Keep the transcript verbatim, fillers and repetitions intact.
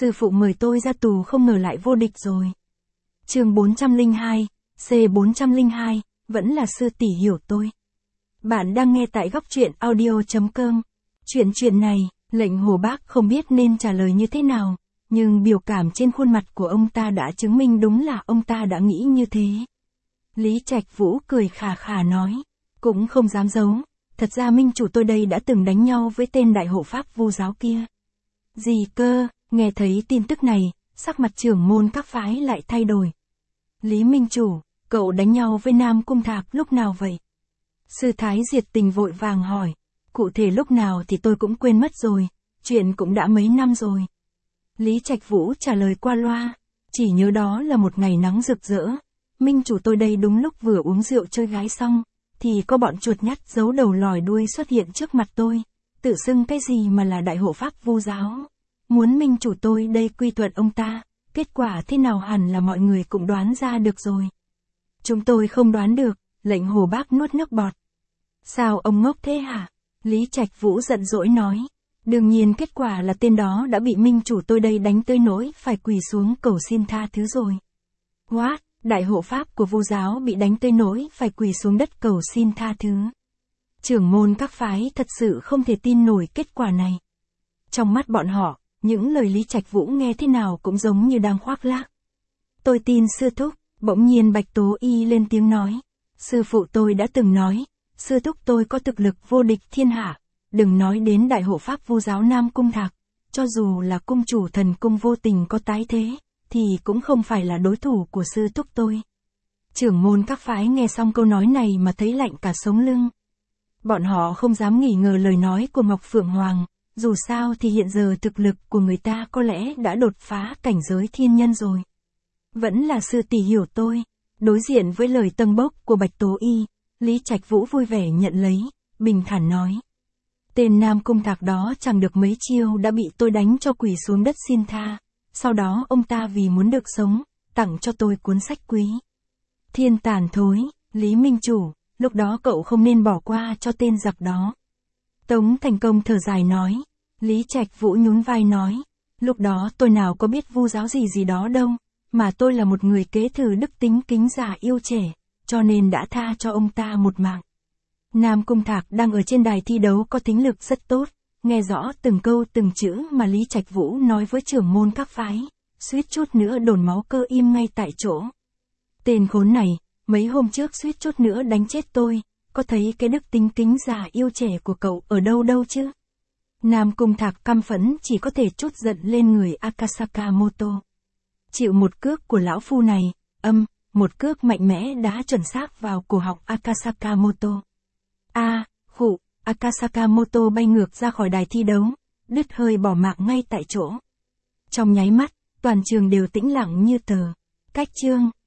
Sư phụ mời tôi ra tù không ngờ lại vô địch rồi. Chương bốn trăm lẻ hai, C bốn trăm lẻ hai, vẫn là sư tỷ hiểu tôi. Bạn đang nghe tại góc truyện audio chấm com. Chuyện chuyện này, lệnh Hồ Bác không biết nên trả lời như thế nào, nhưng biểu cảm trên khuôn mặt của ông ta đã chứng minh đúng là ông ta đã nghĩ như thế. Lý Trạch Vũ cười khà khà nói, cũng không dám giấu, thật ra minh chủ tôi đây đã từng đánh nhau với tên đại hộ pháp Vu giáo kia. Gì cơ? Nghe thấy tin tức này, sắc mặt trưởng môn các phái lại thay đổi. Lý minh chủ, cậu đánh nhau với Nam Cung Thạc lúc nào vậy? Sư Thái Diệt Tình vội vàng hỏi, cụ thể lúc nào thì tôi cũng quên mất rồi, chuyện cũng đã mấy năm rồi. Lý Trạch Vũ trả lời qua loa, chỉ nhớ đó là một ngày nắng rực rỡ, minh chủ tôi đây đúng lúc vừa uống rượu chơi gái xong, thì có bọn chuột nhắt giấu đầu lòi đuôi xuất hiện trước mặt tôi, tự xưng cái gì mà là đại hộ pháp Vu giáo. Muốn minh chủ tôi đây quy thuận ông ta, kết quả thế nào hẳn là mọi người cũng đoán ra được rồi. Chúng tôi không đoán được, lệnh Hồ Bác nuốt nước bọt. Sao ông ngốc thế hả? Lý Trạch Vũ giận dỗi nói. Đương nhiên kết quả là tên đó đã bị minh chủ tôi đây đánh tới nỗi phải quỳ xuống cầu xin tha thứ rồi. What? Đại hộ pháp của Vu giáo bị đánh tới nỗi phải quỳ xuống đất cầu xin tha thứ. Trưởng môn các phái thật sự không thể tin nổi kết quả này. Trong mắt bọn họ, những lời Lý Trạch Vũ nghe thế nào cũng giống như đang khoác lác. Tôi tin sư thúc, bỗng nhiên Bạch Tố Y lên tiếng nói. Sư phụ tôi đã từng nói, sư thúc tôi có thực lực vô địch thiên hạ, đừng nói đến đại hộ pháp Vu giáo Nam Cung Thạc, cho dù là cung chủ thần cung vô tình có tái thế, thì cũng không phải là đối thủ của sư thúc tôi. Trưởng môn các phái nghe xong câu nói này mà thấy lạnh cả sống lưng. Bọn họ không dám nghi ngờ lời nói của Ngọc Phượng Hoàng, dù sao thì hiện giờ thực lực của người ta có lẽ đã đột phá cảnh giới thiên nhân rồi. Vẫn là sư tỷ hiểu tôi. Đối diện với lời tâng bốc của Bạch Tố Y, Lý Trạch Vũ vui vẻ nhận lấy, bình thản nói. Tên Nam Cung Thạc đó chẳng được mấy chiêu đã bị tôi đánh cho quỳ xuống đất xin tha, sau đó ông ta vì muốn được sống, tặng cho tôi cuốn sách quý. Thiên tàn thối, Lý Minh Chủ, lúc đó cậu không nên bỏ qua cho tên giặc đó. Tống Thành Công thở dài nói. Lý Trạch Vũ nhún vai nói, lúc đó tôi nào có biết Vu giáo gì gì đó đâu, mà tôi là một người kế thừa đức tính kính già yêu trẻ, cho nên đã tha cho ông ta một mạng. Nam Cung Thạc đang ở trên đài thi đấu có thính lực rất tốt, nghe rõ từng câu từng chữ mà Lý Trạch Vũ nói với trưởng môn các phái, suýt chút nữa đổ máu cơ im ngay tại chỗ. Tên khốn này, mấy hôm trước suýt chút nữa đánh chết tôi, có thấy cái đức tính kính già yêu trẻ của cậu ở đâu đâu chứ? Nam Cung Thạc căm phẫn chỉ có thể trút giận lên người Akasakamoto. Chịu một cước của lão phu này, âm, một cước mạnh mẽ đá chuẩn xác vào cổ họng Akasakamoto. A, à, khụ, Akasakamoto bay ngược ra khỏi đài thi đấu, đứt hơi bỏ mạng ngay tại chỗ. Trong nháy mắt, toàn trường đều tĩnh lặng như tờ. Cách chương.